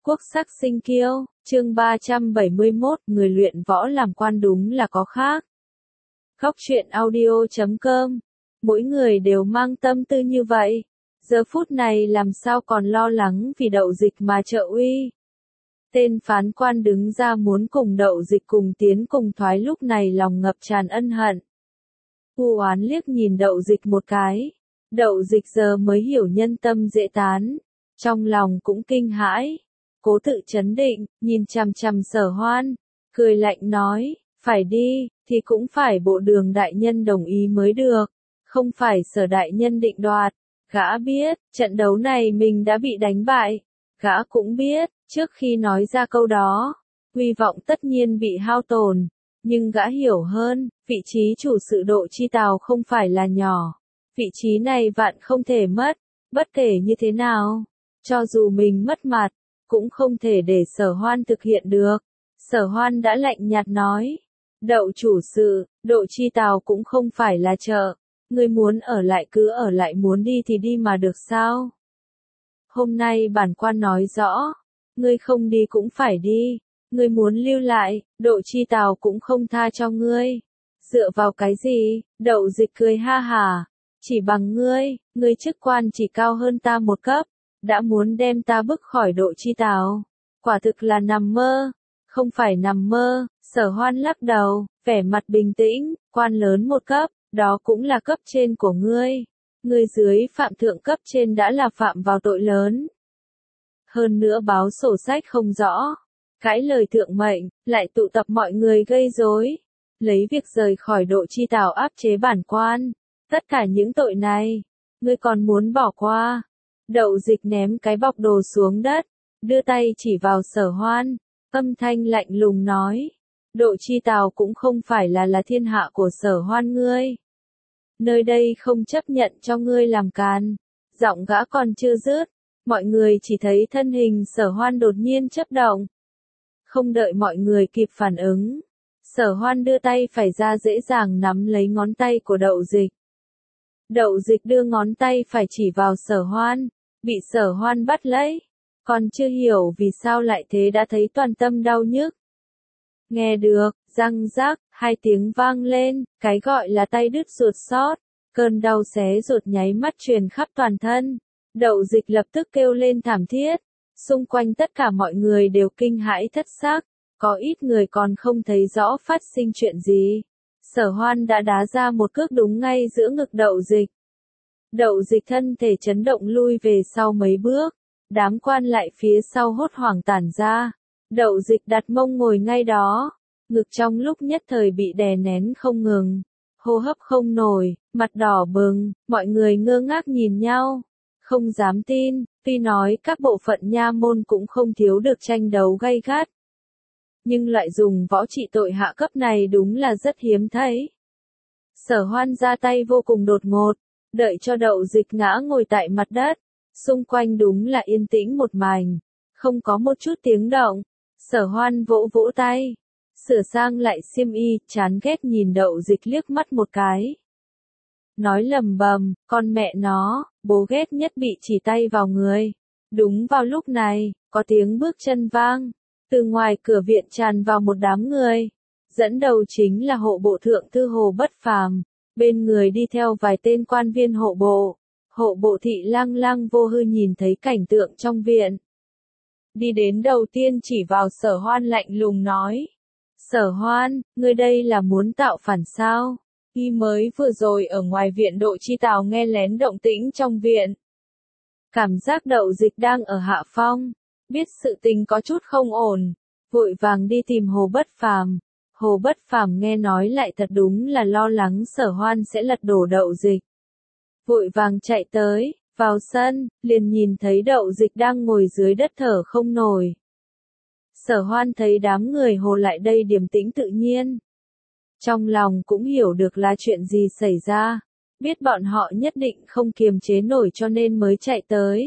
Quốc sắc sinh kiêu, chương 371, người luyện võ làm quan đúng là có khác. Góc truyện audio.com. Mỗi người đều mang tâm tư như vậy. Giờ phút này làm sao còn lo lắng vì Đậu Dịch mà trợ uy. Tên phán quan đứng ra muốn cùng Đậu Dịch cùng tiến cùng thoái, lúc này lòng ngập tràn ân hận. U oán liếc nhìn Đậu Dịch một cái. Đậu Dịch giờ mới hiểu nhân tâm dễ tán. Trong lòng cũng kinh hãi. Cố tự trấn định, nhìn chằm chằm Sở Hoan, cười lạnh nói, phải đi, thì cũng phải bộ Đường đại nhân đồng ý mới được, không phải Sở đại nhân định đoạt. Gã biết, trận đấu này mình đã bị đánh bại. Gã cũng biết, trước khi nói ra câu đó, hy vọng tất nhiên bị hao tổn. Nhưng gã hiểu hơn, vị trí chủ sự Độ Chi Tào không phải là nhỏ. Vị trí này vạn không thể mất, bất kể như thế nào. Cho dù mình mất mặt, cũng không thể để Sở Hoan thực hiện được. Sở Hoan đã lạnh nhạt nói, Đậu chủ sự, Độ Chi Tào cũng không phải là chợ. Ngươi muốn ở lại cứ ở lại, muốn đi thì đi mà được sao? Hôm nay bản quan nói rõ, ngươi không đi cũng phải đi. Ngươi muốn lưu lại, Độ Chi Tào cũng không tha cho ngươi. Dựa vào cái gì? Đậu Dịch cười ha hả. Chỉ bằng ngươi chức quan chỉ cao hơn ta một cấp, đã muốn đem ta bức khỏi Độ Chi Tào. Quả thực là nằm mơ. Không phải nằm mơ. Sở Hoan lắc đầu, vẻ mặt bình tĩnh, quan lớn một cấp, đó cũng là cấp trên của ngươi. Ngươi dưới phạm thượng cấp trên đã là phạm vào tội lớn. Hơn nữa báo sổ sách không rõ, cãi lời thượng mệnh, lại tụ tập mọi người gây rối, lấy việc rời khỏi Độ Chi Tào áp chế bản quan. Tất cả những tội này, ngươi còn muốn bỏ qua? Đậu Dịch ném cái bọc đồ xuống đất, đưa tay chỉ vào Sở Hoan, âm thanh lạnh lùng nói, Độ Chi Tào cũng không phải là thiên hạ của Sở Hoan ngươi. Nơi đây không chấp nhận cho ngươi làm càn. Giọng gã còn chưa dứt, mọi người chỉ thấy thân hình Sở Hoan đột nhiên chớp động. Không đợi mọi người kịp phản ứng, Sở Hoan đưa tay phải ra dễ dàng nắm lấy ngón tay của Đậu Dịch. Đậu Dịch đưa ngón tay phải chỉ vào Sở Hoan, bị Sở Hoan bắt lấy, còn chưa hiểu vì sao lại thế đã thấy toàn tâm đau nhức. Nghe được, răng rắc, hai tiếng vang lên, cái gọi là tay đứt ruột sót, cơn đau xé ruột nháy mắt truyền khắp toàn thân. Đậu Dịch lập tức kêu lên thảm thiết, xung quanh tất cả mọi người đều kinh hãi thất sắc, có ít người còn không thấy rõ phát sinh chuyện gì. Sở Hoan đã đá ra một cước đúng ngay giữa ngực Đậu Dịch. Đậu Dịch thân thể chấn động lui về sau mấy bước, đám quan lại phía sau hốt hoảng tản ra. Đậu Dịch đặt mông ngồi ngay đó, ngực trong lúc nhất thời bị đè nén không ngừng, hô hấp không nổi, mặt đỏ bừng, mọi người ngơ ngác nhìn nhau, không dám tin, tuy nói các bộ phận nha môn cũng không thiếu được tranh đấu gay gắt. Nhưng loại dùng võ trị tội hạ cấp này đúng là rất hiếm thấy. Sở Hoan ra tay vô cùng đột ngột, đợi cho Đậu Dịch ngã ngồi tại mặt đất, xung quanh đúng là yên tĩnh một mảnh, không có một chút tiếng động. Sở Hoan vỗ vỗ tay, sửa sang lại xiêm y, chán ghét nhìn Đậu Dịch liếc mắt một cái. Nói lầm bầm, con mẹ nó, bố ghét nhất bị chỉ tay vào người. Đúng vào lúc này, có tiếng bước chân vang, từ ngoài cửa viện tràn vào một đám người. Dẫn đầu chính là hộ bộ thượng thư Hồ Bất Phàm, bên người đi theo vài tên quan viên hộ bộ. Hộ bộ thị Lăng Lăng Vô Hư nhìn thấy cảnh tượng trong viện, đi đến đầu tiên chỉ vào Sở Hoan lạnh lùng nói, Sở Hoan, ngươi đây là muốn tạo phản sao? Y mới vừa rồi ở ngoài viện Độ Chi Tào nghe lén động tĩnh trong viện. Cảm giác Đậu Dịch đang ở hạ phong, biết sự tình có chút không ổn, vội vàng đi tìm Hồ Bất Phàm. Hồ Bất Phàm nghe nói lại thật đúng là lo lắng Sở Hoan sẽ lật đổ Đậu Dịch. Vội vàng chạy tới, vào sân, liền nhìn thấy Đậu Dịch đang ngồi dưới đất thở không nổi. Sở Hoan thấy đám người Hồ lại đây điềm tĩnh tự nhiên. Trong lòng cũng hiểu được là chuyện gì xảy ra, biết bọn họ nhất định không kiềm chế nổi cho nên mới chạy tới.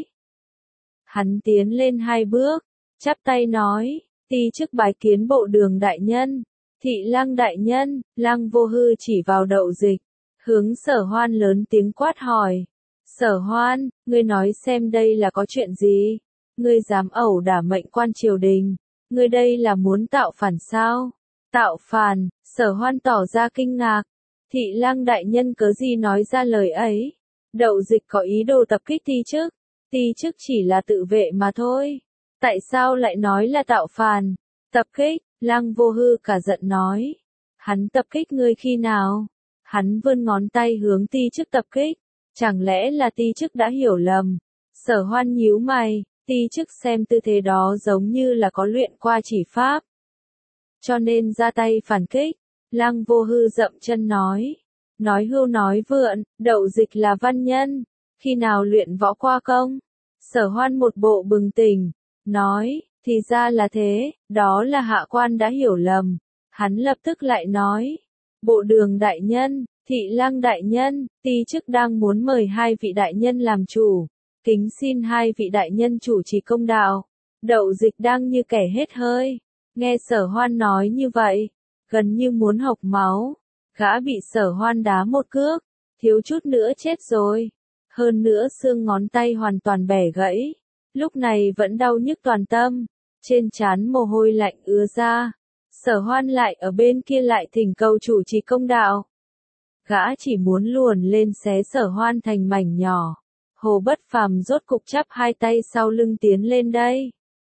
Hắn tiến lên hai bước, chắp tay nói, ti chức bái kiến bộ Đường đại nhân, thị Lăng đại nhân. Lăng Vô Hư chỉ vào Đậu Dịch, hướng Sở Hoan lớn tiếng quát hỏi, Sở Hoan, ngươi nói xem đây là có chuyện gì? Ngươi dám ẩu đả mệnh quan triều đình, ngươi đây là muốn tạo phản sao? Tạo phản, Sở Hoan tỏ ra kinh ngạc. Thị lang đại nhân cớ gì nói ra lời ấy? Đậu Dịch có ý đồ tập kích Ti Chức. Ti Chức chỉ là tự vệ mà thôi. Tại sao lại nói là tạo phản? Tập kích, Lăng Vô Hư cả giận nói. Hắn tập kích ngươi khi nào? Hắn vươn ngón tay hướng Ti Chức tập kích. Chẳng lẽ là Ti Chức đã hiểu lầm? Sở Hoan nhíu mày, Ti Chức xem tư thế đó giống như là có luyện qua chỉ pháp. Cho nên ra tay phản kích. Lăng Vô Hư dậm chân nói. Nói hưu nói vượn, Đậu Dịch là văn nhân. Khi nào luyện võ qua công? Sở Hoan một bộ bừng tỉnh. Nói, thì ra là thế, đó là hạ quan đã hiểu lầm. Hắn lập tức lại nói. Bộ đường đại nhân, thị lang đại nhân, Ti Chức đang muốn mời hai vị đại nhân làm chủ. Kính xin hai vị đại nhân chủ trì công đạo. Đậu Dịch đang như kẻ hết hơi. Nghe Sở Hoan nói như vậy, gần như muốn hộc máu. Gã bị Sở Hoan đá một cước, thiếu chút nữa chết rồi. Hơn nữa xương ngón tay hoàn toàn bẻ gãy. Lúc này vẫn đau nhức toàn tâm. Trên trán mồ hôi lạnh ứa ra. Sở Hoan lại ở bên kia lại thỉnh cầu chủ trì công đạo. Gã chỉ muốn luồn lên xé Sở Hoan thành mảnh nhỏ. Hồ Bất Phàm rốt cục chắp hai tay sau lưng tiến lên đây.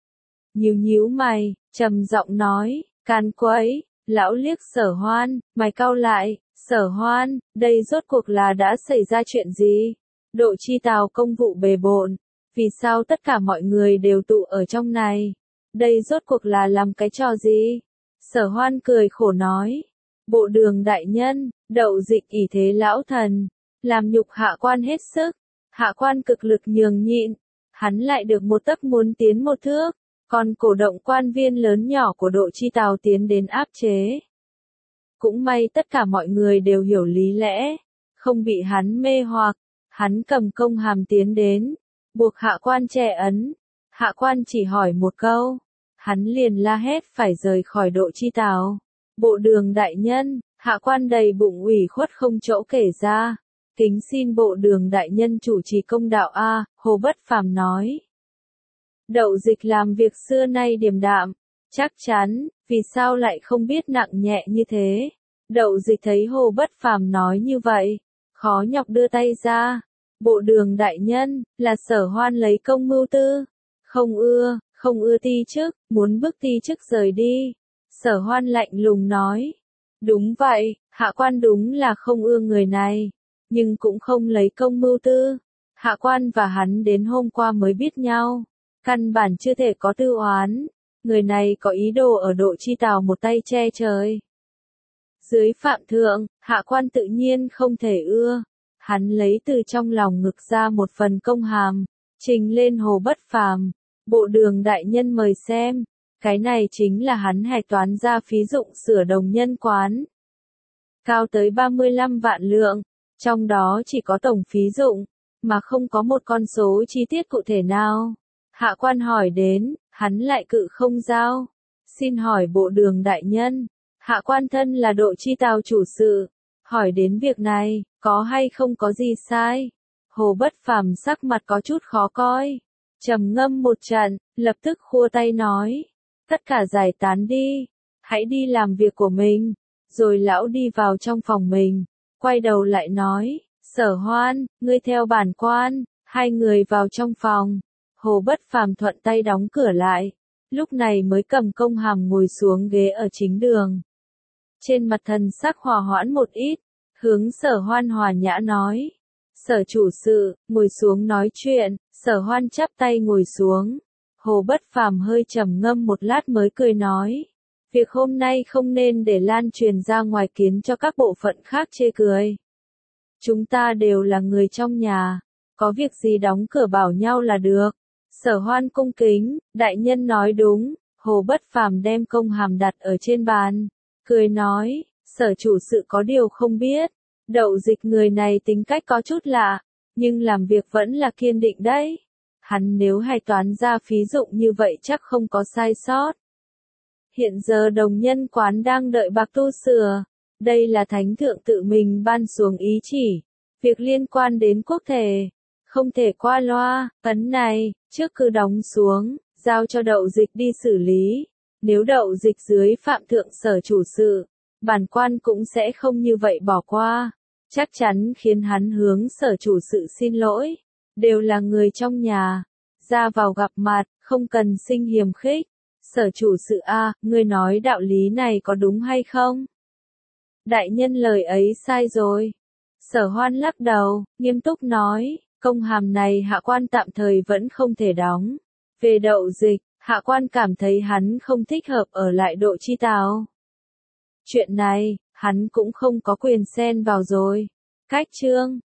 Nhíu mày, trầm giọng nói, can quấy, lão liếc Sở Hoan, mày cau lại, Sở Hoan, đây rốt cuộc là đã xảy ra chuyện gì? Độ Chi Tào công vụ bề bộn, vì sao tất cả mọi người đều tụ ở trong này? Đây rốt cuộc là làm cái trò gì? Sở Hoan cười khổ nói, bộ đường đại nhân, Đậu Dịch ỷ thế lão thần, làm nhục hạ quan hết sức, hạ quan cực lực nhường nhịn, hắn lại được một tấc muốn tiến một thước, còn cổ động quan viên lớn nhỏ của Độ Chi Tào tiến đến áp chế. Cũng may tất cả mọi người đều hiểu lý lẽ, không bị hắn mê hoặc, hắn cầm công hàm tiến đến, buộc hạ quan che ấn, hạ quan chỉ hỏi một câu, hắn liền la hét phải rời khỏi Độ Chi Tào. Bộ đường đại nhân, hạ quan đầy bụng ủy khuất không chỗ kể ra, kính xin bộ đường đại nhân chủ trì công đạo a. Hồ Bất Phàm nói. Đậu Dịch làm việc xưa nay điềm đạm, chắc chắn, vì sao lại không biết nặng nhẹ như thế. Đậu Dịch thấy Hồ Bất Phàm nói như vậy, khó nhọc đưa tay ra. Bộ đường đại nhân, là Sở Hoan lấy công mưu tư. Không ưa Ti Chức, muốn bức Ti Chức rời đi. Sở Hoan lạnh lùng nói. Đúng vậy, hạ quan đúng là không ưa người này, nhưng cũng không lấy công mưu tư. Hạ quan và hắn đến hôm qua mới biết nhau, căn bản chưa thể có tư oán. Người này có ý đồ ở Độ Chi Tào một tay che trời. Dưới phạm thượng, hạ quan tự nhiên không thể ưa. Hắn lấy từ trong lòng ngực ra một phần công hàm, trình lên Hồ Bất Phàm. Bộ đường đại nhân mời xem, cái này chính là hắn hạch toán ra phí dụng sửa đồng nhân quán. Cao tới 35 vạn lượng, trong đó chỉ có tổng phí dụng, mà không có một con số chi tiết cụ thể nào. Hạ quan hỏi đến, hắn lại cự không giao. Xin hỏi bộ đường đại nhân, hạ quan thân là Độ Chi Tào chủ sự, hỏi đến việc này, có hay không có gì sai? Hồ Bất Phàm sắc mặt có chút khó coi, trầm ngâm một trận, lập tức khua tay nói, tất cả giải tán đi, hãy đi làm việc của mình. Rồi lão đi vào trong phòng mình, quay đầu lại nói, Sở Hoan, ngươi theo bản quan. Hai người vào trong phòng, Hồ Bất Phàm thuận tay đóng cửa lại, lúc này mới cầm công hàm ngồi xuống ghế ở chính đường. Trên mặt thần sắc hòa hoãn một ít, hướng Sở Hoan hòa nhã nói, Sở chủ sự, ngồi xuống nói chuyện. Sở Hoan chắp tay ngồi xuống, Hồ Bất Phàm hơi trầm ngâm một lát mới cười nói, việc hôm nay không nên để lan truyền ra ngoài khiến cho các bộ phận khác chê cười. Chúng ta đều là người trong nhà, có việc gì đóng cửa bảo nhau là được. Sở Hoan cung kính, đại nhân nói đúng. Hồ Bất Phàm đem công hàm đặt ở trên bàn, cười nói, Sở chủ sự có điều không biết, Đậu Dịch người này tính cách có chút lạ, nhưng làm việc vẫn là kiên định đấy. Hắn nếu hạch toán ra phí dụng như vậy chắc không có sai sót. Hiện giờ đồng nhân quán đang đợi bạc tu sửa, đây là thánh thượng tự mình ban xuống ý chỉ, việc liên quan đến quốc thể, không thể qua loa, ấn này, trước cứ đóng xuống, giao cho Đậu Dịch đi xử lý. Nếu Đậu Dịch dưới phạm thượng sở chủ sự, bản quan cũng sẽ không như vậy bỏ qua. Chắc chắn khiến hắn hướng sở chủ sự xin lỗi. Đều là người trong nhà. Ra vào gặp mặt, không cần sinh hiềm khích. Sở chủ sự a, ngươi nói đạo lý này có đúng hay không? Đại nhân lời ấy sai rồi. Sở Hoan lắc đầu, nghiêm túc nói, công hàm này hạ quan tạm thời vẫn không thể đóng. Về Đậu Dịch, hạ quan cảm thấy hắn không thích hợp ở lại Độ Chi Tào. Chuyện này, hắn cũng không có quyền xen vào rồi. Cách chương